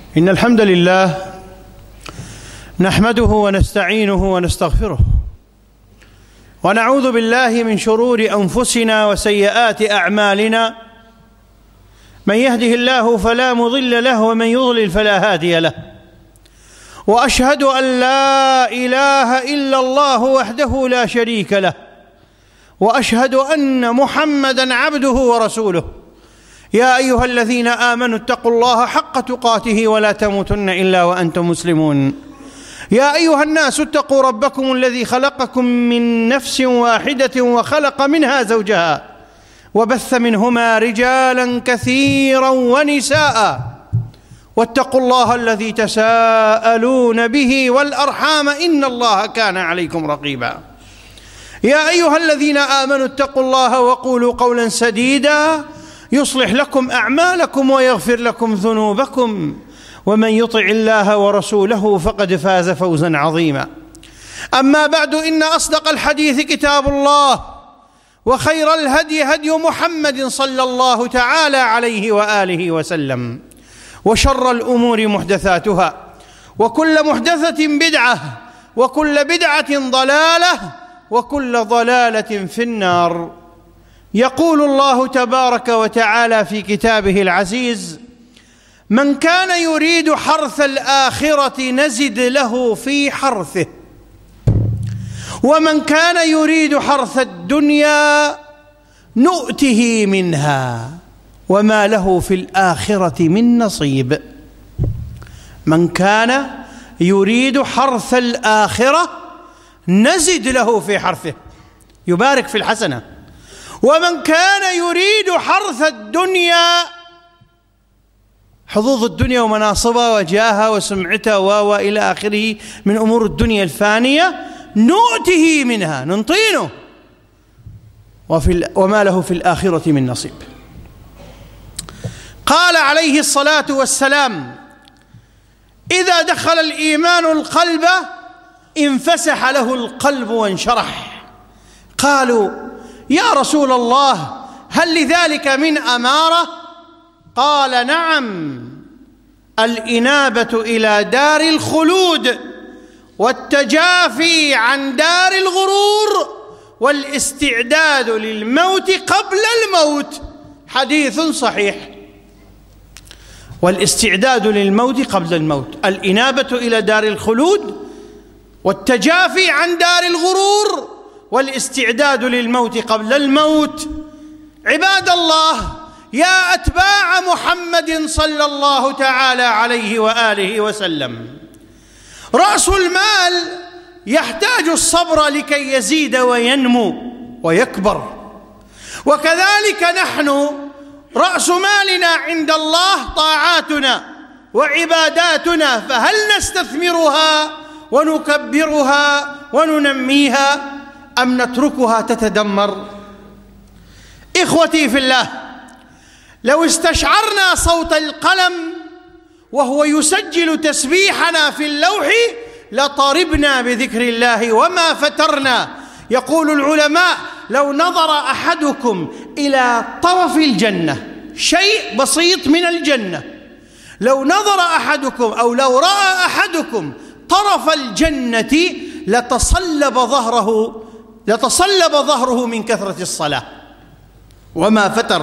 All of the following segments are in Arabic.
إن الحمد لله نحمده ونستعينه ونستغفره ونعوذ بالله من شرور أنفسنا وسيئات أعمالنا. من يهده الله فلا مضل له ومن يضلل فلا هادي له، وأشهد أن لا إله إلا الله وحده لا شريك له، وأشهد أن محمدًا عبده ورسوله. يا أيها الذين آمنوا اتقوا الله حق تقاته ولا تموتن إلا وأنتم مسلمون. يا أيها الناس اتقوا ربكم الذي خلقكم من نفس واحدة وخلق منها زوجها وبث منهما رجالا كثيرا ونساء، واتقوا الله الذي تساءلون به والأرحام إن الله كان عليكم رقيبا. يا أيها الذين آمنوا اتقوا الله وقولوا قولا سديدا يصلح لكم أعمالكم ويغفر لكم ذنوبكم، ومن يطع الله ورسوله فقد فاز فوزا عظيما. أما بعد، إن أصدق الحديث كتاب الله، وخير الهدي هدي محمد صلى الله تعالى عليه وآله وسلم، وشر الأمور محدثاتها، وكل محدثة بدعة، وكل بدعة ضلالة، وكل ضلالة في النار. يقول الله تبارك وتعالى في كتابه العزيز: من كان يريد حرث الآخرة نزد له في حرثه، ومن كان يريد حرث الدنيا نؤته منها وما له في الآخرة من نصيب. من كان يريد حرث الآخرة نزد له في حرثه، يبارك في الحسنة. ومن كان يريد حرث الدنيا، حظوظ الدنيا ومناصبها وجاهها وسمعتها وإلى آخره من أمور الدنيا الفانية، نؤته منها، ننطينه، وما له في الآخرة من نصيب. قال عليه الصلاة والسلام: إذا دخل الإيمان القلب انفسح له القلب وانشرح. قالوا: يا رسول الله، هل لذلك من أمارة؟ قال: نعم، الإنابة إلى دار الخلود، والتجافي عن دار الغرور، والاستعداد للموت قبل الموت. حديث صحيح. والاستعداد للموت قبل الموت، الإنابة إلى دار الخلود، والتجافي عن دار الغرور، والاستعداد للموت قبل الموت. عباد الله، يا أتباع محمد صلى الله تعالى عليه وآله وسلم، رأس المال يحتاج الصبر لكي يزيد وينمو ويكبر، وكذلك نحن رأس مالنا عند الله طاعاتنا وعباداتنا، فهل نستثمرها ونكبرها وننميها أم نتركها تتدمر؟ إخوتي في الله، لو استشعرنا صوت القلم وهو يسجل تسبيحنا في اللوح لطربنا بذكر الله وما فترنا. يقول العلماء: لو نظر أحدكم إلى طرف الجنة، شيء بسيط من الجنة، لو نظر أحدكم أو لو رأى أحدكم طرف الجنة لتصلب ظهره من كثرة الصلاة وما فتر.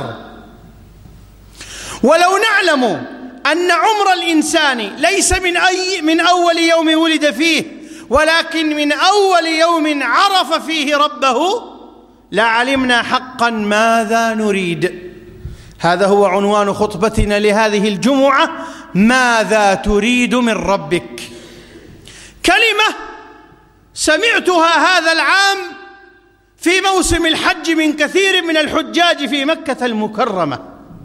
ولو نعلم أن عمر الإنسان ليس من أول يوم ولد فيه، ولكن من أول يوم عرف فيه ربه، لعلمنا حقا ماذا نريد. هذا هو عنوان خطبتنا لهذه الجمعة: ماذا تريد من ربك؟ كلمة سمعتها هذا العام في موسم الحج من كثير من الحجاج في مكة المكرمة،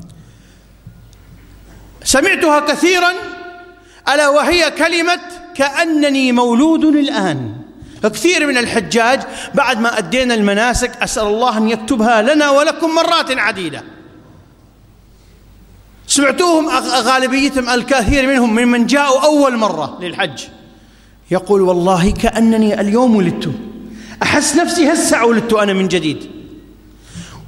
سمعتها كثيرا، ألا وهي كلمة: كأنني مولود الآن. كثير من الحجاج بعد ما أدينا المناسك، أسأل الله أن يكتبها لنا ولكم مرات عديدة، سمعتوهم غالبيتهم الكثير منهم ممن جاءوا أول مرة للحج يقول: والله كأنني اليوم ولدت، أحس نفسي هسه ولدت أنا من جديد.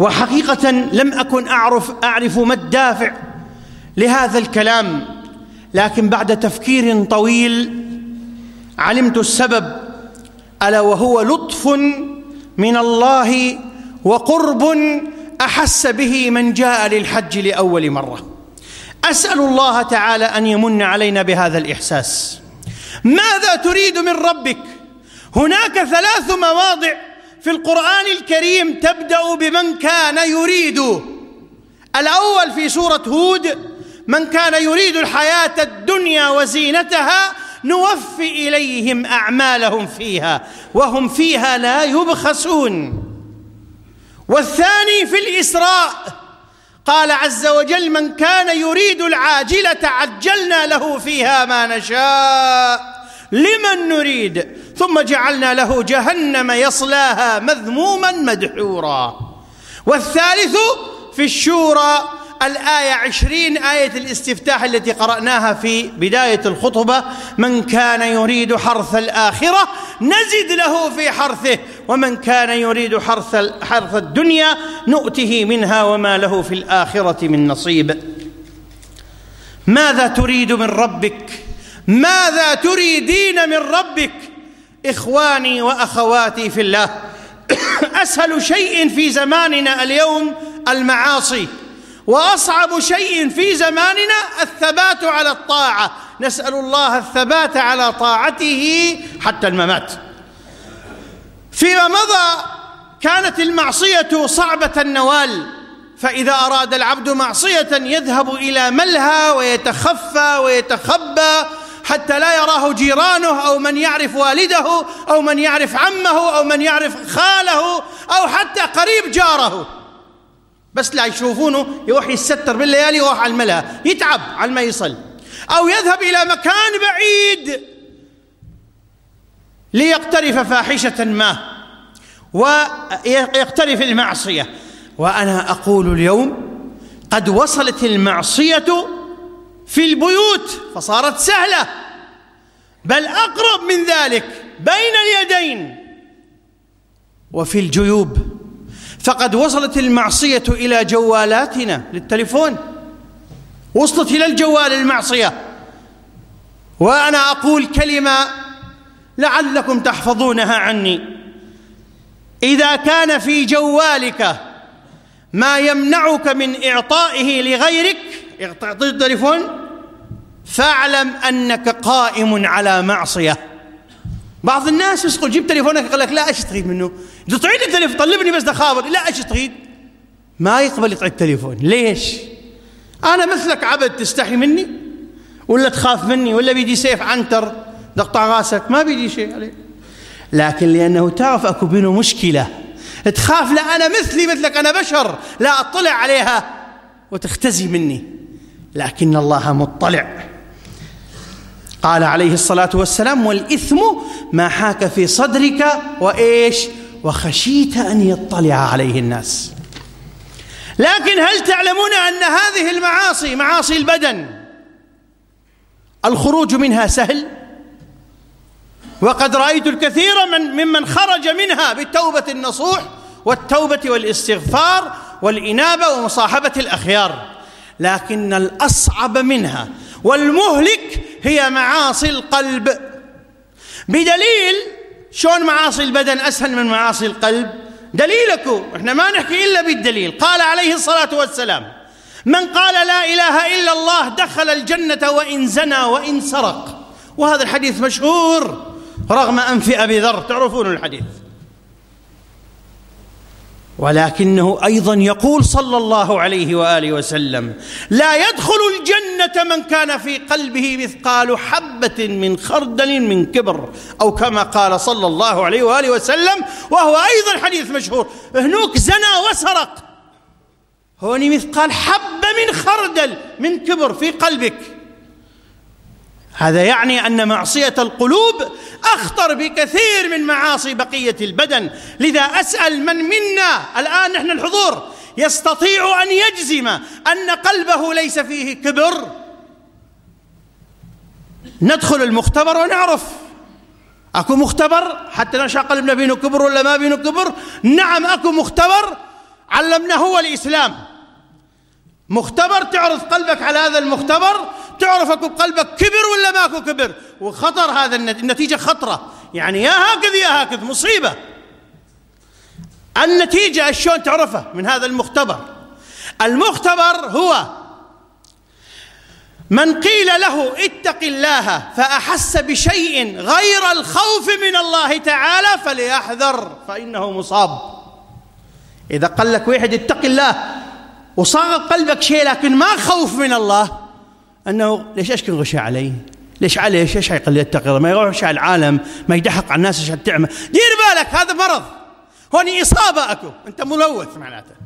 وحقيقة لم أكن أعرف ما الدافع لهذا الكلام، لكن بعد تفكير طويل علمت السبب، ألا وهو لطف من الله وقرب أحس به من جاء للحج لأول مرة. أسأل الله تعالى أن يمن علينا بهذا الإحساس. ماذا تريد من ربك؟ هناك 3 مواضع في القرآن الكريم تبدأ بمن كان يريد. الأول في سورة هود: من كان يريد الحياة الدنيا وزينتها نوفي إليهم أعمالهم فيها وهم فيها لا يبخسون. والثاني في الإسراء قال عز وجل: من كان يريد العاجلة عجلنا له فيها ما نشاء لمن نريد ثم جعلنا له جهنم يصلاها مذموما مدحورا. والثالث في الشورى الآية 20 آية الاستفتاح التي قرأناها في بداية الخطبة: من كان يريد حرث الآخرة نزد له في حرثه ومن كان يريد حرث الدنيا نؤته منها وما له في الآخرة من نصيب. ماذا تريد من ربك؟ ماذا تريدين من ربك؟ إخواني وأخواتي في الله، أسهل شيء في زماننا اليوم المعاصي، وأصعب شيء في زماننا الثبات على الطاعة. نسأل الله الثبات على طاعته حتى الممات. فيما مضى كانت المعصية صعبة النوال، فإذا أراد العبد معصية يذهب إلى ملهى ويتخفى ويتخبى حتى لا يراه جيرانه أو من يعرف والده أو من يعرف عمه أو من يعرف خاله أو حتى قريب جاره، بس لا يشوفونه يروح يستتر بالليالي ويروح على الملهى يتعب على ما يصل، أو يذهب إلى مكان بعيد ليقترف فاحشة ما ويقترف المعصية. وأنا أقول اليوم قد وصلت المعصية في البيوت فصارت سهلة، بل أقرب من ذلك بين اليدين وفي الجيوب، فقد وصلت المعصية إلى جوالاتنا للتليفون، وصلت إلى الجوال المعصية. وأنا أقول كلمة لعلكم تحفظونها عني: إذا كان في جوالك ما يمنعك من إعطائه لغيرك، اعطي التليفون، فاعلم أنك قائم على معصية. بعض الناس يسقل جيب تليفونك يقول لك لا ايش تريد منه؟ تعيد التليفون، طلبني بس دخابر، لا ايش تريد؟ ما يقبل يطعي التليفون. ليش؟ انا مثلك عبد، تستحي مني ولا تخاف مني ولا بيدي سيف عنتر تقطع راسك؟ ما بيدي شيء عليه، لكن لانه تعرف اكو بينه مشكله تخاف. لا انا مثلك، انا بشر لا اطلع عليها وتختزي مني، لكن الله مطلع. قال عليه الصلاة والسلام: والإثم ما حاك في صدرك وإيش وخشيت أن يطلع عليه الناس. لكن هل تعلمون أن هذه المعاصي، معاصي البدن، الخروج منها سهل؟ وقد رأيت الكثير ممن خرج منها بالتوبة النصوح والتوبة والاستغفار والإنابة ومصاحبة الأخيار، لكن الأصعب منها والمهلك هي معاصي القلب. بدليل شلون معاصي البدن أسهل من معاصي القلب؟ دليلكم، احنا ما نحكي إلا بالدليل. قال عليه الصلاة والسلام: من قال لا إله إلا الله دخل الجنة وإن زنى وإن سرق. وهذا الحديث مشهور رغم أنف أبي ذر، تعرفون الحديث. ولكنه أيضا يقول صلى الله عليه وآله وسلم: لا يدخل الجنة من كان في قلبه مثقال حبة من خردل من كبر، أو كما قال صلى الله عليه وآله وسلم، وهو أيضا حديث مشهور. هنوك زنا وسرق، هوني مثقال حبة من خردل من كبر في قلبك. هذا يعني أن معصية القلوب أخطر بكثير من معاصي بقية البدن. لذا أسأل من منا الآن، نحن الحضور، يستطيع أن يجزم أن قلبه ليس فيه كبر؟ ندخل المختبر ونعرف. أكو مختبر حتى نشأ قلبنا بينه كبر ولا ما بينه كبر؟ نعم أكو مختبر علمنا هو الإسلام، مختبر تعرض قلبك على هذا المختبر، تعرف أكو بقلبك كبر ولا ماكو كبر. وخطر هذا النتيجة خطرة، يعني يا هكذا يا هكذا، مصيبة. النتيجة شلون تعرفها من هذا المختبر؟ المختبر هو من قيل له اتق الله فأحس بشيء غير الخوف من الله تعالى فليحذر فإنه مصاب. إذا قال لك واحد اتق الله وصار قلبك شيء لكن ما خوف من الله، أنه ليش أشكن غشاء علي؟ ليش عليه؟ ايش حيقول لي اتق الله؟ ما يروحش على العالم، ما يدحق على الناس، ايش تعمل؟ دير بالك، هذا مرض، هوني إصابة أكو، أنت ملوث معناته.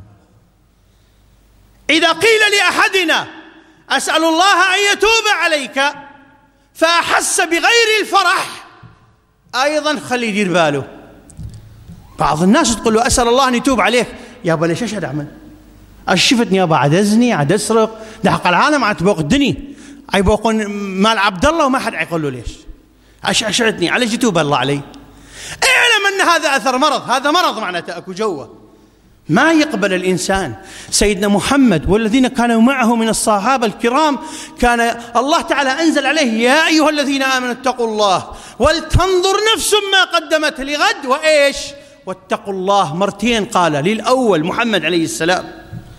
إذا قيل لأحدنا أسأل الله أن يتوب عليك فأحس بغير الفرح، أيضا خلي يدير باله. بعض الناس تقول له أسأل الله أن يتوب عليك، يابا ليش ايش أعمل؟ شفتني يابا عاد أزني، عاد أسرق، دحق على العالم، عاد تبوق الدنيا، يبوقون مال عبد الله وما حد يقول له ليش؟ أشعتني، على يتوب الله علي؟ اعلم أن هذا أثر مرض، هذا مرض معناته أكو جوه ما يقبل الإنسان. سيدنا محمد والذين كانوا معه من الصحابة الكرام كان الله تعالى أنزل عليه يا أيها الذين آمنوا اتقوا الله ولتنظر نفس ما قدمت لغد وإيش واتقوا الله مرتين، قال للأول محمد عليه السلام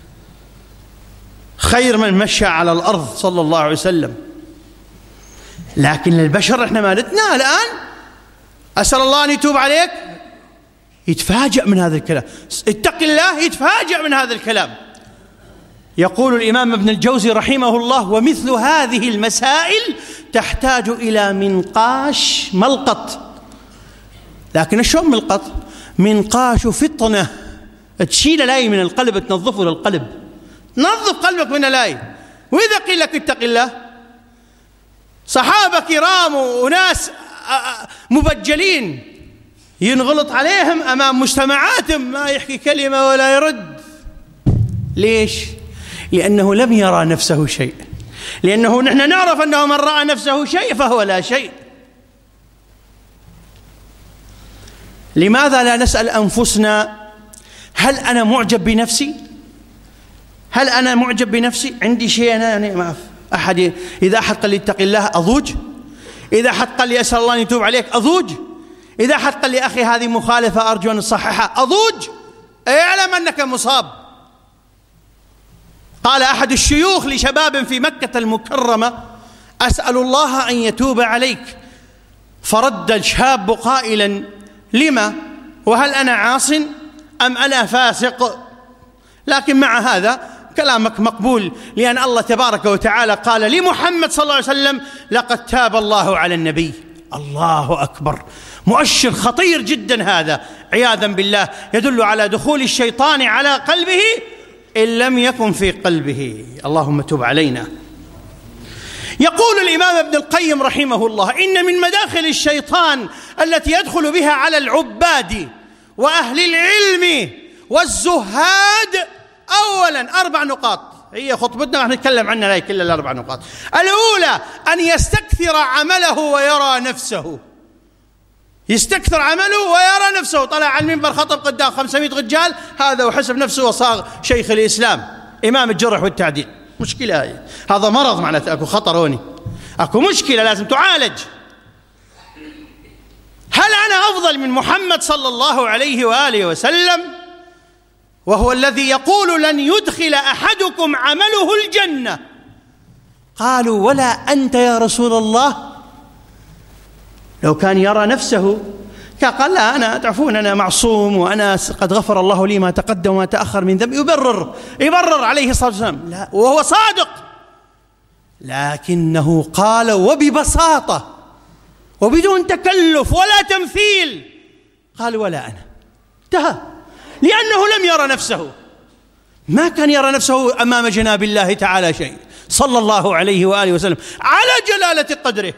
خير من مشى على الأرض صلى الله عليه وسلم. لكن البشر احنا مالتنا الآن أسأل الله أن يتوب عليك، يتفاجأ من هذا الكلام، اتق الله يتفاجأ من هذا الكلام. يقول الإمام ابن الجوزي رحمه الله ومثل هذه المسائل تحتاج إلى منقاش ملقط. لكن شلون ملقط؟ منقاش فطنة تشيل لاي من القلب، تنظفه للقلب، نظف قلبك من لاي. وإذا قيل لك اتق الله، صحابة كرام وناس مبجلين ينغلط عليهم أمام مجتمعاتهم ما يحكي كلمة ولا يرد. ليش؟ لأنه لم يرى نفسه شيء، لأنه نحن نعرف أنه من رأى نفسه شيء فهو لا شيء. لماذا لا نسأل أنفسنا هل أنا معجب بنفسي؟ هل أنا معجب بنفسي؟ عندي شيء أنا يعني ما أحد، إذا أحد قال لي اتق الله أضوج، إذا أحد قال لي أسأل الله أن يتوب عليك أضوج، إذا أحد قال لي أخي هذه مخالفة أرجو أن أصححها أضوج. اعلم أنك مصاب. قال أحد الشيوخ لشباب في مكة المكرمة أسأل الله أن يتوب عليك، فرد الشاب قائلا لما؟ وهل أنا عاص أم أنا فاسق؟ لكن مع هذا كلامك مقبول، لأن الله تبارك وتعالى قال لمحمد صلى الله عليه وسلم لقد تاب الله على النبي. الله أكبر، مؤشر خطير جدا هذا عياذا بالله، يدل على دخول الشيطان على قلبه إن لم يكن في قلبه. اللهم تب علينا. يقول الإمام ابن القيم رحمه الله إن من مداخل الشيطان التي يدخل بها على العباد وأهل العلم والزهاد أولا 4 نقاط، هي خطبتنا راح نتكلم عنها لا كل ال4 نقاط. الأولى أن يستكثر عمله ويرى نفسه، يستكثر عمله ويرى نفسه. طلع على المنبر خطب قدام 500 رجال هذا وحسب نفسه وصار شيخ الإسلام إمام الجرح والتعديل. مشكلة هاي، هذا مرض معناته، أكو خطر هوني، أكو مشكلة لازم تعالج. هل أنا أفضل من محمد صلى الله عليه وآله وسلم وهو الذي يقول لن يدخل أحدكم عمله الجنة؟ قالوا ولا أنت يا رسول الله. لو كان يرى نفسه قال لا أنا تعرفون أنا معصوم وأنا قد غفر الله لي ما تقدم وما تأخر من ذنبي، يبرر عليه الصلاة والسلام، لا وهو صادق. لكنه قال وببساطة وبدون تكلف ولا تمثيل، قال ولا أنا، انتهى، لأنه لم يرى نفسه، ما كان يرى نفسه أمام جناب الله تعالى شيء صلى الله عليه وآله وسلم على جلالة قدره،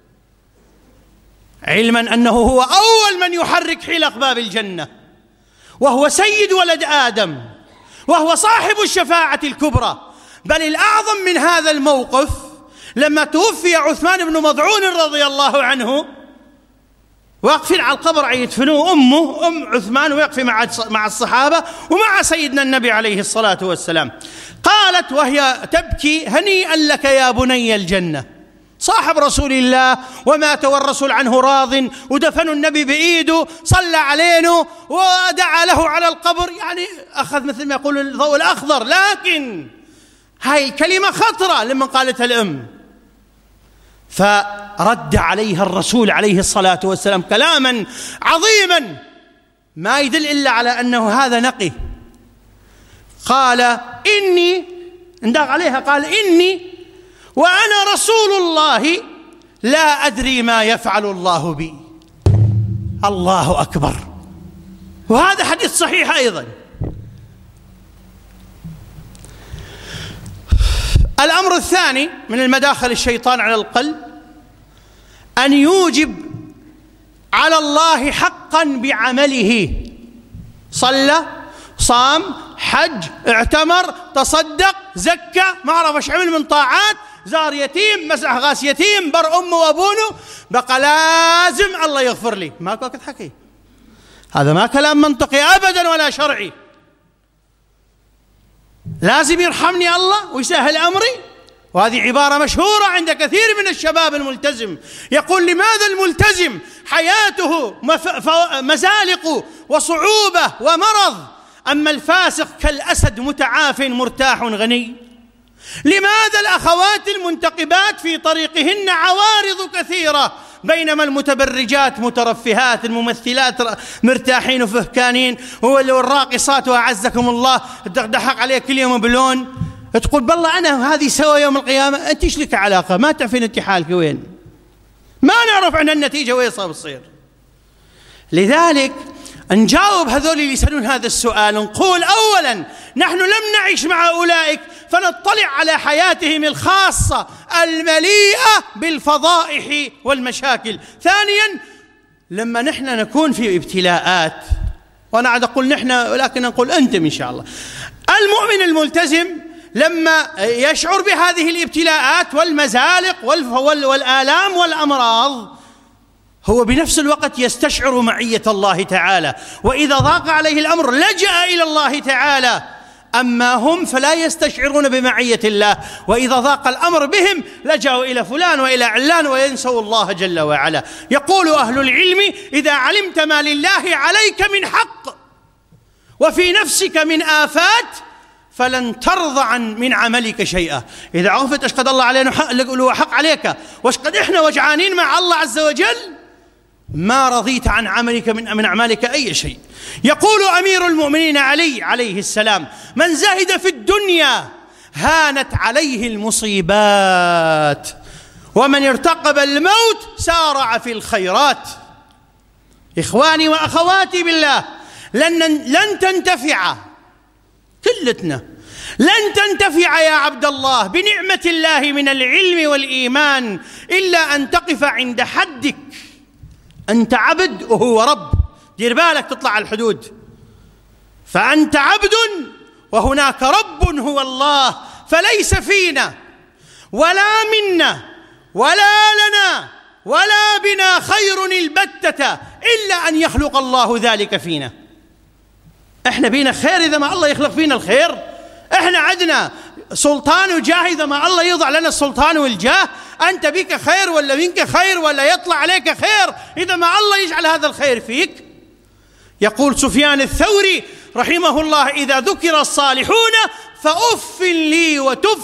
علما أنه هو أول من يحرك حلق باب الجنة، وهو سيد ولد آدم، وهو صاحب الشفاعة الكبرى. بل الأعظم من هذا الموقف لما توفي عثمان بن مظعون رضي الله عنه، واقفين على القبر يدفنوه، أمه أم عثمان ويقفي مع الصحابة ومع سيدنا النبي عليه الصلاة والسلام. قالت وهي تبكي: هنيئا لك يا بني الجنة، صاحب رسول الله ومات والرسول عنه راض، ودفنوا النبي بإيده، صلى علينا ودعا له على القبر، يعني أخذ مثل ما يقول الضوء الأخضر. لكن هاي الكلمة خطرة لما قالتها الأم، فرد عليها الرسول عليه الصلاة والسلام كلاما عظيما ما يدل إلا على أنه هذا نقي. قال: إني، اندق عليها، قال: إني وأنا رسول الله لا أدري ما يفعل الله بي. الله أكبر. وهذا حديث صحيح أيضا. الأمر الثاني من المداخل الشيطان على القلب أن يوجب على الله حقا بعمله، صلى، صام، حج، اعتمر، تصدق، زكى، ما عرف ايش عمل من طاعات، زار يتيم، مسح غاس يتيم، بر أمه وأبونه، بقى لازم الله يغفر لي. ما وقت حكي، هذا ما كلام منطقي أبدا ولا شرعي. لازم يرحمني الله ويسهل أمري. وهذه عبارة مشهورة عند كثير من الشباب الملتزم، يقول: لماذا الملتزم حياته مزالق وصعوبة ومرض، أما الفاسق كالأسد متعاف مرتاح غني؟ لماذا الأخوات المنتقبات في طريقهن عوارض كثيرة، بينما المتبرجات مترفهات، الممثلات مرتاحين وفهكانين، والراقصات وأعزكم الله تضحك عليك كل يوم بلون، تقول بالله أنا هذه سوى يوم القيامة. أنت إيش لك علاقة؟ ما تعرفين أنت حالك وين، ما نعرف عن النتيجة وين صار بتصير. لذلك نجاوب هذول اللي يسألون هذا السؤال، نقول: أولا نحن لم نعيش مع أولئك فنطلع على حياتهم الخاصة المليئة بالفضائح والمشاكل. ثانيا لما نحن نكون في ابتلاءات، وأنا عاد أقول نحن ولكن نقول أنتم إن شاء الله، المؤمن الملتزم لما يشعر بهذه الابتلاءات والمزالق والآلام والأمراض، هو بنفس الوقت يستشعر معية الله تعالى، وإذا ضاق عليه الأمر لجأ إلى الله تعالى. أما هم فلا يستشعرون بمعية الله، وإذا ضاق الأمر بهم لجأوا إلى فلان وإلى علان وينسوا الله جل وعلا. يقول أهل العلم: إذا علمت ما لله عليك من حق وفي نفسك من آفات فلن ترضى من عملك شيئا. إذا عرفت أشقد الله علينا حق عليك واشقد إحنا وجعانين مع الله عز وجل، ما رضيت عن عملك من أعمالك أي شيء. يقول أمير المؤمنين علي عليه السلام: من زهد في الدنيا هانت عليه المصيبات، ومن ارتقب الموت سارع في الخيرات. إخواني وأخواتي بالله، لن تنتفع كلتنا، لن تنتفع يا عبد الله بنعمة الله من العلم والإيمان إلا أن تقف عند حدك. أنت عبد وهو رب، دير بالك تطلع على الحدود. فأنت عبد وهناك رب هو الله، فليس فينا ولا منا ولا لنا ولا بنا خير البتة إلا أن يخلق الله ذلك فينا. إحنا بينا خير إذا ما الله يخلق فينا الخير. إحنا عندنا سلطان وجاه إذا ما الله يوضع لنا السلطان والجاه. أنت بك خير ولا منك خير ولا يطلع عليك خير إذا ما الله يجعل هذا الخير فيك. يقول سفيان الثوري رحمه الله: إذا ذكر الصالحون فأف لي وتف،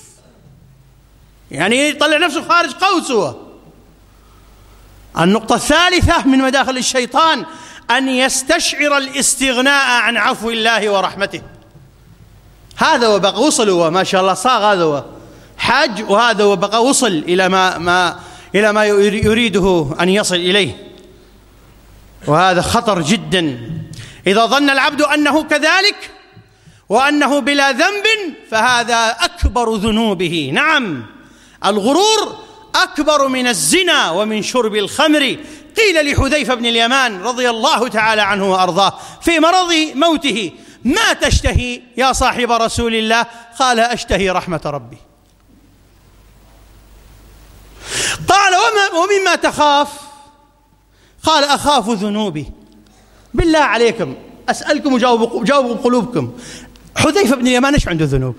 يعني يطلع نفسه خارج قوسه. النقطة الثالثة من مداخل الشيطان أن يستشعر الاستغناء عن عفو الله ورحمته. هذا وبقى وصل، وما شاء الله صاغ هذا وحج، وهذا وبقى وصل إلى ما يريده أن يصل إليه، وهذا خطر جدا. إذا ظن العبد أنه كذلك وأنه بلا ذنب فهذا أكبر ذنوبه. نعم، الغرور أكبر من الزنا ومن شرب الخمر. قيل لحذيفة بن اليمان رضي الله تعالى عنه وأرضاه في مرض موته: ما تشتهي يا صاحب رسول الله؟ قال: أشتهي رحمة ربي. قال: ومما تخاف؟ قال أخاف ذنوبي. بالله عليكم أسألكم وجاوبوا بقلوبكم، حذيفة بن اليمان إيش عنده ذنوب؟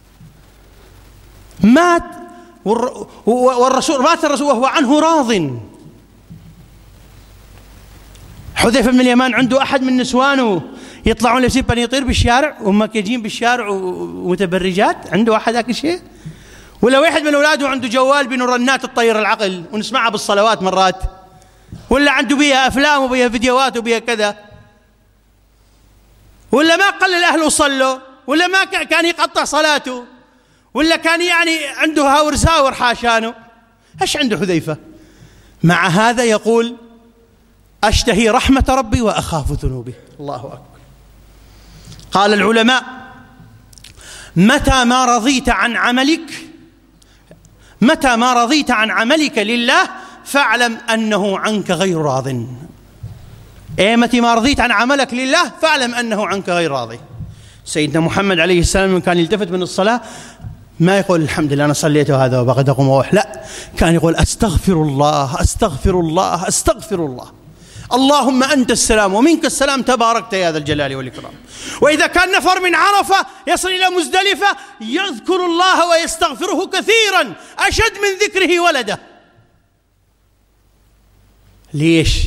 مات والرسول مات الرسول وهو عنه راض. حذيفة بن اليمان عنده أحد من نسوانه يطلعون لابسين بنيطير بالشارع ومكياجين بالشارع ومتبرجات؟ عنده أحد ذاك الشيء؟ ولا واحد من أولاده عنده جوال بنورنات تطير العقل ونسمعها بالصلوات مرات؟ ولا عنده بيها أفلام وبيها فيديوهات وبيها كذا؟ ولا ما قلل أهله صلوا؟ ولا ما كان يقطع صلاته؟ ولا كان يعني عنده هاور حاشانه؟ ايش عنده حذيفة؟ مع هذا يقول أشتهي رحمة ربي وأخاف ذنوبه. الله أكبر. قال العلماء متى ما رضيت عن عملك لله فاعلم أنه عنك غير راض. متى ما رضيت عن عملك لله فاعلم أنه عنك غير راضي. سيدنا محمد عليه السلام كان يلتفت من الصلاة ما يقول الحمد لله أنا صليت وهذا وبقيت أقوم وأروح، لا، كان يقول أستغفر الله أستغفر الله أستغفر الله، اللهم أنت السلام ومنك السلام تباركت يا ذا الجلال والإكرام. وإذا كان نفر من عرفة يصل إلى مزدلفة يذكر الله ويستغفره كثيرا أشد من ذكره ولده. ليش؟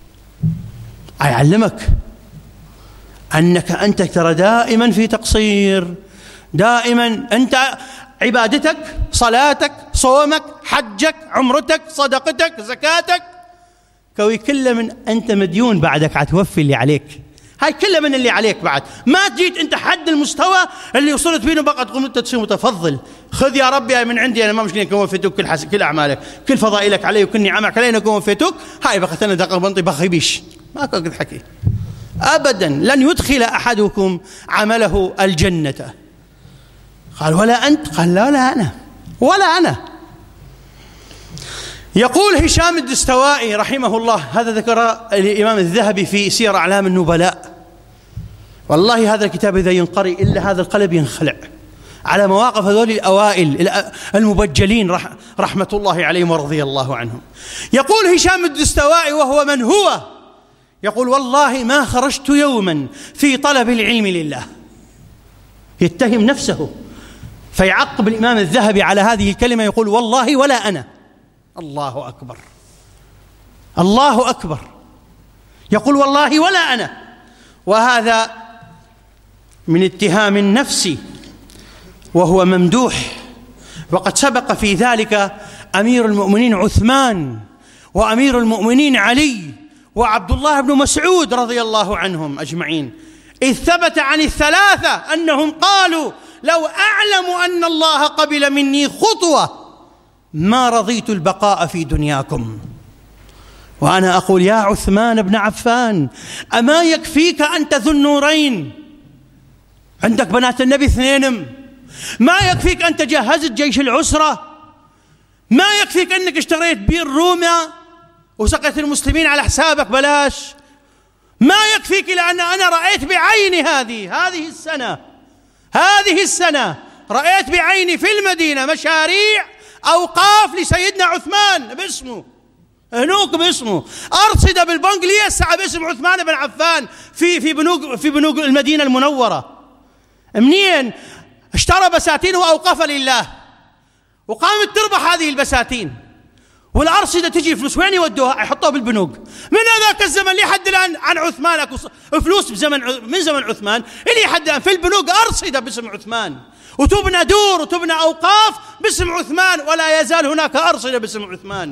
أيعلمك أنك أنت ترى دائما في تقصير، دائما أنت عبادتك صلاتك صومك حجك عمرتك صدقتك زكاتك كوي كل من أنت مديون بعدك عتوفي اللي عليك، هاي كل من اللي عليك بعد ما جيت أنت حد المستوى اللي وصلت فيه بقى تقوم أنت تصير متفضل. خذ يا ربي من عندي أنا ما مشكلة أكون وفيتك كل أعمالك كل فضائلك علي وكل نعمك علي أكون وفيتك، هاي بقى أنا دقيق بنطي بخيبيش ما أقدر حكي أبدا. لن يدخل أحدكم عمله الجنة. قال ولا أنت؟ قال لا أنا ولا أنا. يقول هشام الدستوائي رحمه الله، هذا ذكر الإمام الذهبي في سير أعلام النبلاء، والله هذا الكتاب إذا ينقرئ إلا هذا القلب ينخلع على مواقف هذول الأوائل المبجلين رحمة الله عليهم ورضي الله عنهم. يقول هشام الدستوائي وهو من هو، يقول والله ما خرجت يوما في طلب العلم لله. يتهم نفسه فيعقب الإمام الذهبي على هذه الكلمة يقول والله ولا أنا. الله أكبر الله أكبر. يقول والله ولا أنا، وهذا من اتهام النفس وهو ممدوح. وقد سبق في ذلك أمير المؤمنين عثمان وأمير المؤمنين علي وعبد الله بن مسعود رضي الله عنهم أجمعين، إذ ثبت عن الثلاثة أنهم قالوا لو أعلم أن الله قبل مني خطوة ما رضيت البقاء في دنياكم. وأنا أقول يا عثمان بن عفان أما يكفيك أنت ذو النورين، عندك بنات النبي 2، ما يكفيك أنت جهزت جيش العسرة، ما يكفيك أنك اشتريت بير روما وسقيت المسلمين على حسابك بلاش، ما يكفيك لأن أنا رأيت بعيني هذه السنة رأيت بعيني في المدينة مشاريع أوقاف لسيدنا عثمان باسمه، هنوك باسمه، أرصدة بالبنك ليسعى باسم عثمان بن عفان في بنوك المدينة المنورة. منين؟ اشترى بساتين وأوقف لله وقامت تربح هذه البساتين، والأرصدة تجي فلوس وين يودوها؟ يحطوها بالبنوك. من ذاك الزمن لحد الآن عن عثمان أكو فلوس من زمن عثمان اللي حد الآن في البنوك أرصدة باسم عثمان، وتبنى دور وتبنى أوقاف باسم عثمان، ولا يزال هناك أرصدة باسم عثمان.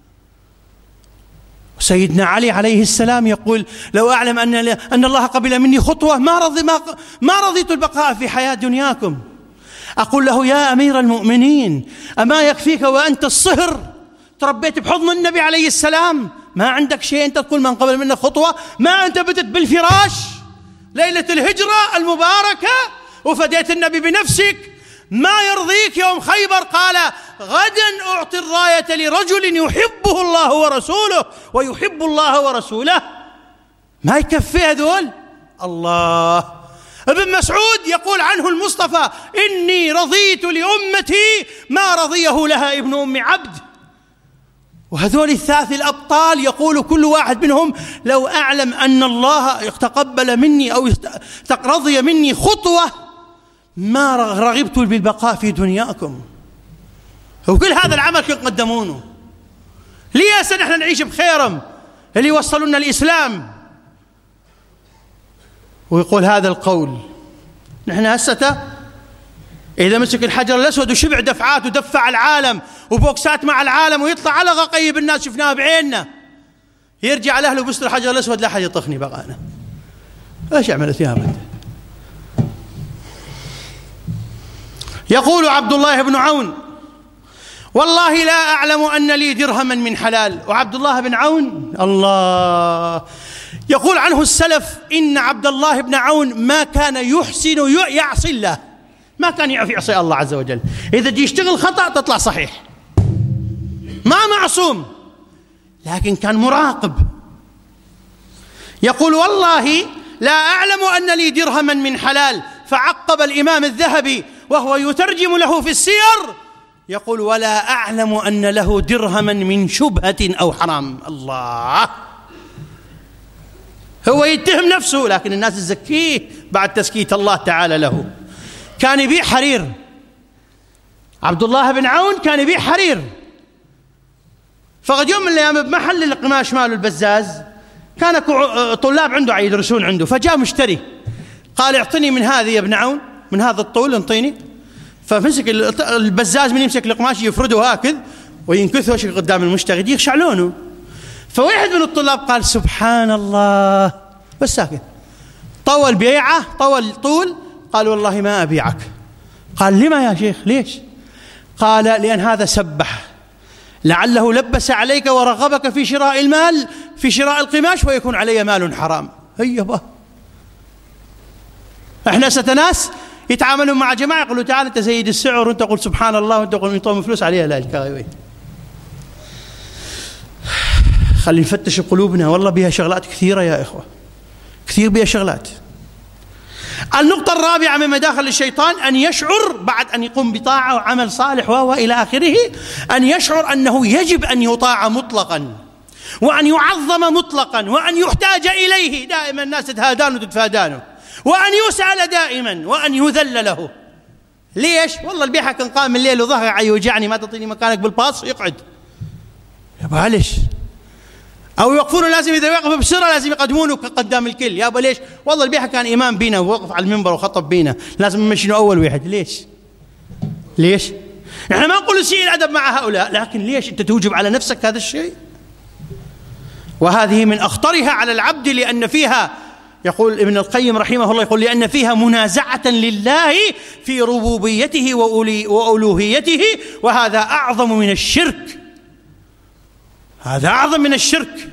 سيدنا علي عليه السلام يقول لو أعلم أن الله قبل مني خطوة ما رضيت البقاء في حياة دنياكم. أقول له يا أمير المؤمنين أما يكفيك وأنت الصهر تربيت بحضن النبي عليه السلام، ما عندك شيء أنت تقول من قبل منك خطوة؟ ما أنت بدت بالفراش ليلة الهجرة المباركة وفديت النبي بنفسك؟ ما يرضيك يوم خيبر قال غدا أعطي الراية لرجل يحبه الله ورسوله ويحب الله ورسوله؟ ما يكفي هذول؟ الله. ابن مسعود يقول عنه المصطفى إني رضيت لأمتي ما رضيه لها ابن أم عبد. وهذول الثلاث الأبطال يقول كل واحد منهم: لو أعلم أن الله تقبل مني أو رضي مني خطوة ما رغبت بالبقاء في دنياكم. وكل هذا العمل كن قدمونه ليه هسه نحن نعيش بخيرهم اللي وصلوا لنا الإسلام. ويقول هذا القول: نحن هسه إذا مسك الحجر الأسود وشبع دفعات ودفع العالم وبوكسات مع العالم ويطلع على غقيب الناس شفناها بعيننا، يرجع لأهله وبيصير الحجر الأسود لا أحد يطخني بقى أنا. إيش عملت يا بنت؟ يقول عبد الله بن عون: والله لا أعلم أن لي درهما من حلال. وعبد الله بن عون الله يقول عنه السلف: إن عبد الله بن عون ما كان يحسن يعصي الله، ما كان يعصي الله عز وجل. إذا جي يشتغل خطأ تطلع صحيح، ما معصوم، لكن كان مراقب. يقول: والله لا أعلم أن لي درهما من حلال. فعقب الإمام الذهبي وهو يترجم له في السير يقول: ولا أعلم أن له درهما من شبهة أو حرام. الله، هو يتهم نفسه لكن الناس تزكيه بعد تزكية الله تعالى له. كان يبيع حرير، عبد الله بن عون كان يبيع حرير. فقد يوم من الأيام بمحل القماش ماله البزاز كان طلاب عنده يدرسون عنده، فجاء مشتري قال: اعطني من هذه يا ابن عون، من هذا الطول انطيني. فمسك البزاز من يمسك القماش يفرده هكذا وينكثه شيء قدام المشتري يخشع لونه. فواحد من الطلاب قال: سبحان الله، بس ساكت. طول بيعه، طول قال: والله ما أبيعك. قال: لما يا شيخ؟ ليش؟ قال: لأن هذا سبح، لعله لبس عليك ورغبك في شراء المال، في شراء القماش، ويكون علي مال حرام. هيا احنا ستناس يتعاملون مع جماعة يقولوا: تعال انت سيد السعر وانت قول سبحان الله وانت قول نعطيهم فلوس عليها. لا الكاوي، خلي نفتش قلوبنا، والله بها شغلات كثيرة يا إخوة، كثير بها شغلات. النقطة الرابعة من مداخل الشيطان أن يشعر بعد أن يقوم بطاعة وعمل صالح وإلى آخره، أن يشعر أنه يجب أن يطاع مطلقا، وأن يعظم مطلقا، وأن يحتاج إليه دائما. الناس تتهادانه وتتفادانه، وأن يسأل دائما، وأن يذل له. ليش؟ والله البيحة كان قام الليل وظهر يوجعني، ما تعطيني مكانك بالباص، يقعد. يابا ليش؟ أو يوقفونه، لازم إذا يوقف بسرعة لازم يقدمونه قدام الكل. يابا ليش؟ والله البيحة كان إمام بينا ووقف على المنبر وخطب بينا، لازم نمشينه أول واحد. ليش؟ نحن ما نقول سيء الأدب مع هؤلاء، لكن ليش أنت توجب على نفسك هذا الشيء؟ وهذه من أخطرها على العبد، لأن فيها، يقول ابن القيم رحمه الله، يقول: لأن فيها منازعة لله في ربوبيته وألوهيته، وهذا أعظم من الشرك. هذا أعظم من الشرك.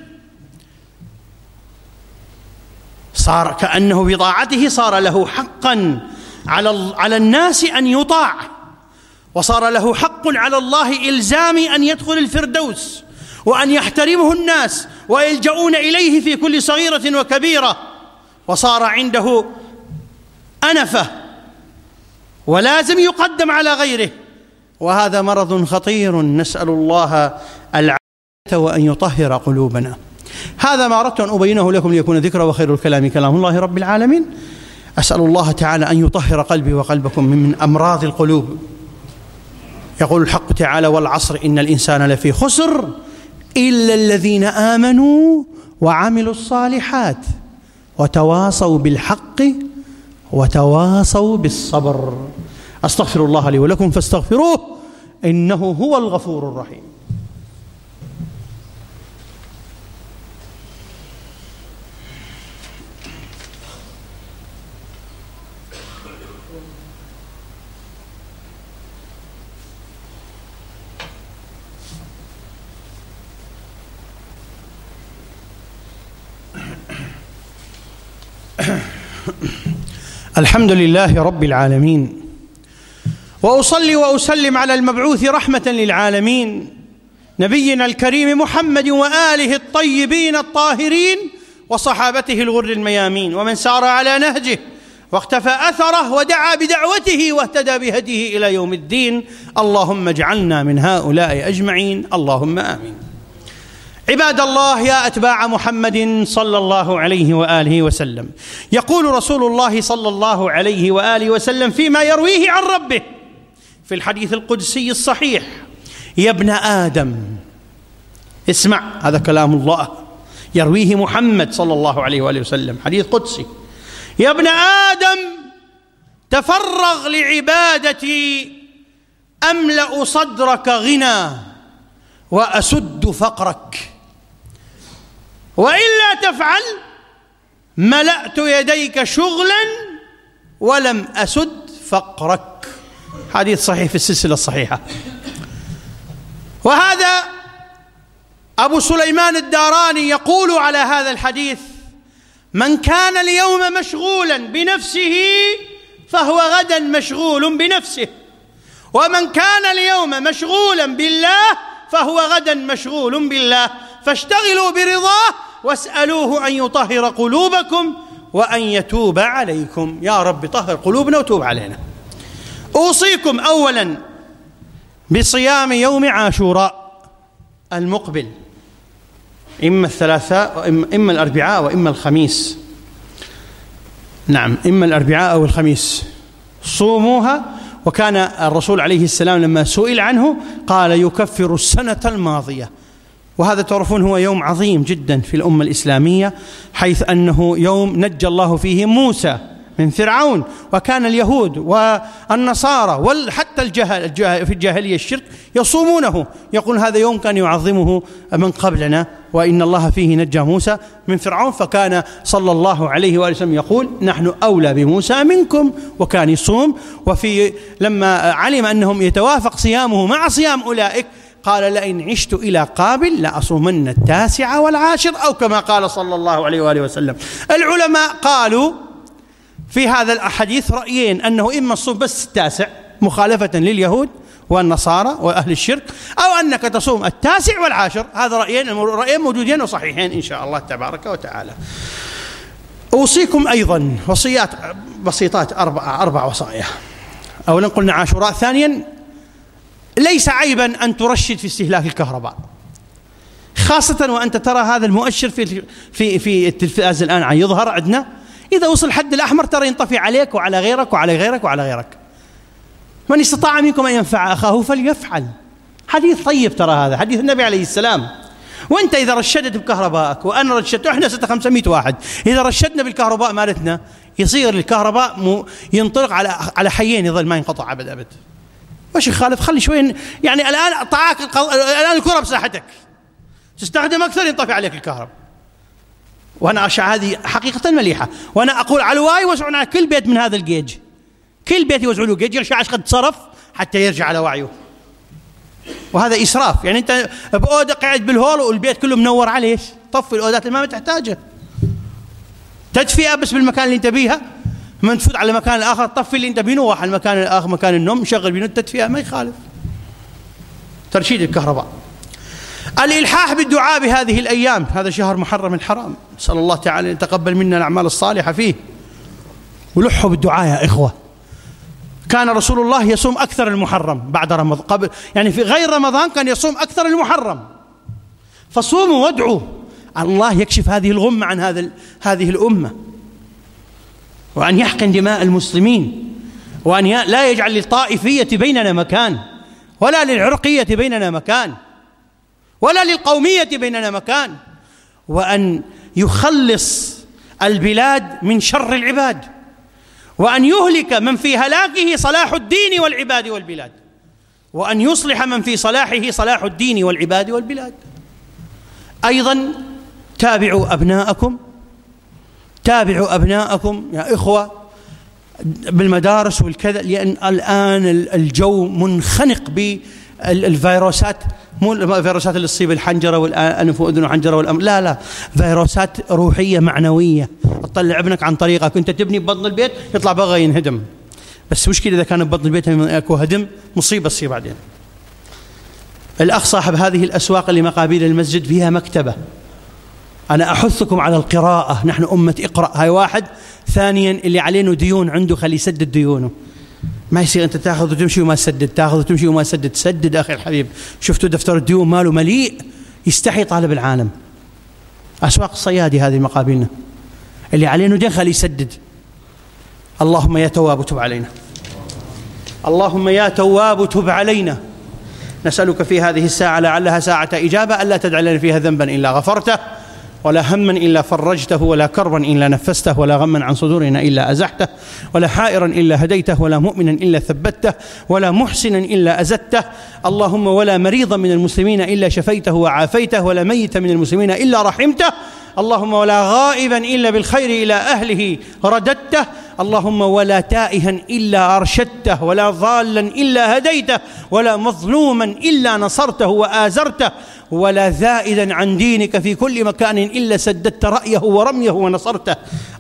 صار كأنه بطاعته صار له حقا على الناس أن يطاع، وصار له حق على الله إلزامي أن يدخل الفردوس، وأن يحترمه الناس ويلجؤون إليه في كل صغيرة وكبيرة. وصار عنده أنفة ولازم يقدم على غيره، وهذا مرض خطير. نسأل الله العافية وأن يطهر قلوبنا. هذا ما أردت أن أبينه لكم ليكون ذكرى، وخير الكلام كلام الله رب العالمين. أسأل الله تعالى أن يطهر قلبي وقلبكم من أمراض القلوب. يقول الحق تعالى: والعصر إن الإنسان لفي خسر إلا الذين آمنوا وعملوا الصالحات وتواصوا بالحق وتواصوا بالصبر. أستغفر الله لي ولكم فاستغفروه إنه هو الغفور الرحيم. الحمد لله رب العالمين، وأصلي وأسلم على المبعوث رحمة للعالمين نبينا الكريم محمد وآله الطيبين الطاهرين وصحابته الغر الميامين، ومن سار على نهجه واختفى أثره ودعا بدعوته واهتدى بهديه إلى يوم الدين. اللهم اجعلنا من هؤلاء أجمعين، اللهم آمين. عباد الله، يا أتباع محمد صلى الله عليه وآله وسلم، يقول رسول الله صلى الله عليه وآله وسلم فيما يرويه عن ربه في الحديث القدسي الصحيح: يا ابن آدم، اسمع، هذا كلام الله يرويه محمد صلى الله عليه وآله وسلم، حديث قدسي: يا ابن آدم، تفرغ لعبادتي أملأ صدرك غنى وأسد فقرك، وإلا تفعل ملأت يديك شغلا ولم أسد فقرك. حديث صحيح في السلسلة الصحيحة. وهذا أبو سليمان الداراني يقول على هذا الحديث: من كان اليوم مشغولا بنفسه فهو غدا مشغول بنفسه، ومن كان اليوم مشغولا بالله فهو غدا مشغول بالله، فاشتغلوا برضاه واسألوه أن يطهر قلوبكم وأن يتوب عليكم. يا رب طهر قلوبنا وتوب علينا. أوصيكم أولا بصيام يوم عاشوراء المقبل، إما الثلاثاء إما الأربعاء وإما الخميس. نعم، إما الأربعاء أو الخميس، صوموها. وكان الرسول عليه السلام لما سئل عنه قال: يكفر السنة الماضية. وهذا تعرفون هو يوم عظيم جدا في الأمة الإسلامية، حيث أنه يوم نجى الله فيه موسى من فرعون، وكان اليهود والنصارى وحتى في الجاهلية الشرك يصومونه، يقول هذا يوم كان يعظمه من قبلنا، وإن الله فيه نجى موسى من فرعون. فكان صلى الله عليه وآله وسلم يقول: نحن أولى بموسى منكم، وكان يصوم. لما علم أنهم يتوافق صيامه مع صيام أولئك قال: لئن عشت إلى قابل لأصومن 9 والعاشر، أو كما قال صلى الله عليه وآله وسلم. العلماء قالوا في هذا الحديث رأيين: أنه إما الصوم بس 9 مخالفة لليهود والنصارى وأهل الشرك، أو أنك تصوم 9 والعاشر. هذا رأيين موجودين وصحيحين إن شاء الله تبارك وتعالى. أوصيكم أيضا وصيات بسيطات، 4 وصايا. أولا قلنا عاشوراء. ثانيا، ليس عيبا أن ترشد في استهلاك الكهرباء، خاصة وأنت ترى هذا المؤشر في التلفاز الآن يظهر عندنا، إذا وصل الحد الأحمر ترى ينطفي عليك وعلى غيرك وعلى غيرك وعلى غيرك. من استطاع منكم أن ينفع أخاه فليفعل. حديث طيب ترى، هذا حديث النبي عليه السلام. وأنت إذا رشدت بكهربائك وأنا رشدت، إحنا 500 واحد، إذا رشدنا بالكهرباء مالتنا يصير الكهرباء ينطلق على حيين، يظل ما ينقطع أبد أبد. وش يخالف؟ خلي شوي، يعني الآن طعاك الآن الكرة بساحتك، تستخدم أكثر ينطفي عليك الكهرباء. وأنا أشعر هذه حقيقة مليحة، وأنا أقول على الواي وسعون على كل بيت من هذا الجيج، كل بيت يوزعوا له جيج يرجع قد صرف حتى يرجع على وعيه. وهذا إسراف، يعني أنت بأوضة قاعد بالهول والبيت كله منور عليه، طفي الأوضات اللي ما تحتاجها، تدفئة بس بالمكان اللي أنت بيها، من تفوت على المكان الآخر طفي اللي أنت بينه وواحد المكان الآخر مكان النوم شغل بينه التدفئة، ما يخالف. ترشيد الكهرباء. الإلحاح بالدعاء بهذه الأيام، هذا شهر محرم الحرام، نسأل الله تعالى أن يتقبل منا الأعمال الصالحة فيه. ولحوا بالدعاء يا إخوة. كان رسول الله يصوم أكثر المحرم بعد رمضان، قبل يعني في غير رمضان كان يصوم أكثر المحرم. فصوموا وادعوا الله يكشف هذه الغمة عن هذه الأمة، وأن يحقن دماء المسلمين، وأن لا يجعل للطائفية بيننا مكان، ولا للعرقية بيننا مكان، ولا للقومية بيننا مكان، وأن يخلص البلاد من شر العباد، وأن يهلك من في هلاكه صلاح الدين والعباد والبلاد، وأن يصلح من في صلاحه صلاح الدين والعباد والبلاد. أيضا تابعوا أبناءكم يا إخوة بالمدارس والكذا، لأن الآن الجو منخنق بالفيروسات، مو الفيروسات اللي تصيب الحنجرة والأنف وأذن وحنجرة لا، فيروسات روحية معنوية. تطلع ابنك عن طريقك، أنت تبني ببطن البيت يطلع بغى ينهدم، بس مشكلة إذا كان ببطن البيت أكو هدم مصيبة تصير بعدين. الأخ صاحب هذه الأسواق اللي مقابل المسجد فيها مكتبة، أنا أحثكم على القراءة، نحن أمة اقرأ، هاي واحد. ثانيا اللي علينا ديون عنده خلي يسدد ديونه، ما يصير أنت تأخذ وتمشي وما تسدد، تأخذ وتمشي وما تسدد. سدد أخي الحبيب. شفتوا دفتر الديون ماله مليء، يستحي طالب العالم. أسواق الصيادي هذه مقابلنا، اللي عليه ندين خليه يسدد. اللهم يا تواب تب علينا، اللهم يا تواب تب علينا. نسألك في هذه الساعة لعلها ساعة إجابة ألا تدع لنا فيها ذنبا إلا غفرته، ولا هما إلا فرجته، ولا كربا إلا نفسته، ولا غما عن صدورنا إلا أزحته، ولا حائرا إلا هديته، ولا مؤمنا إلا ثبته، ولا محسنا إلا أزدته. اللهم ولا مريضا من المسلمين إلا شفيته وعافيته، ولا ميتا من المسلمين إلا رحمته. اللهم ولا غائبا إلا بالخير إلى أهله رددته. اللهم ولا تائها إلا أرشدته، ولا ضالا إلا هديته، ولا مظلوما إلا نصرته وآزرته، ولا زائدا عن دينك في كل مكان إلا سددت رأيه ورميه ونصرته.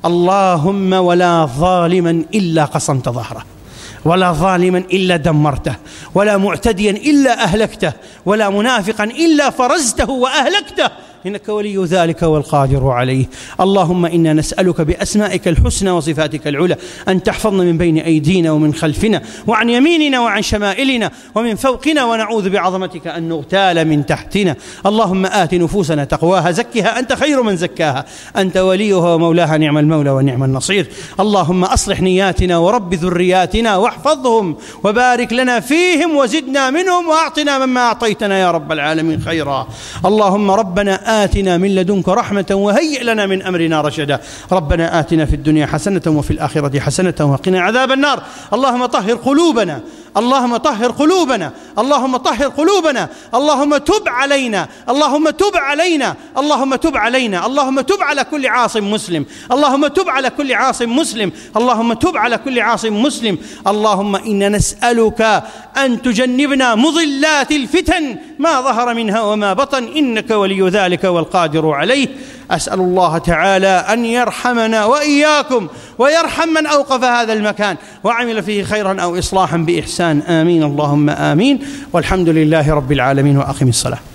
اللهم ولا ظالما إلا قصمت ظهره، ولا ظالما إلا دمرته، ولا معتديا إلا أهلكته، ولا منافقا إلا فرزته وأهلكته، إنك ولي ذلك والقادر عليه. اللهم إنا نسألك بأسمائك الحسنى وصفاتك العلى أن تحفظنا من بين أيدينا ومن خلفنا وعن يميننا وعن شمائلنا ومن فوقنا، ونعوذ بعظمتك أن نغتال من تحتنا. اللهم آت نفوسنا تقواها، زكها أنت خير من زكاها، أنت وليها ومولاها، نعم المولى ونعم النصير. اللهم أصلح نياتنا ورب ذرياتنا واحفظهم وبارك لنا فيهم وزدنا منهم، وأعطنا مما أعطيتنا يا رب العالمين خيرا. اللهم ربنا آتنا من لدنك رحمة وهيئ لنا من أمرنا رشدا. ربنا آتنا في الدنيا حسنة وفي الآخرة حسنة وقنا عذاب النار. اللهم طهر قلوبنا، اللهم طهر قلوبنا، اللهم طهر قلوبنا، اللهم تب علينا، اللهم تب علينا، اللهم تب علينا، اللهم تب على كل عاصم مسلم، اللهم تب على كل عاصم مسلم، اللهم تب على كل عاصم مسلم. اللهم إنا نسألك أن تجنبنا مضلات الفتن ما ظهر منها وما بطن، إنك ولي ذلك والقادر عليه. أسأل الله تعالى أن يرحمنا وإياكم ويرحم من أوقف هذا المكان وعمل فيه خيرا أو إصلاحا بإحسان. آمين اللهم آمين، والحمد لله رب العالمين، وأقم الصلاة.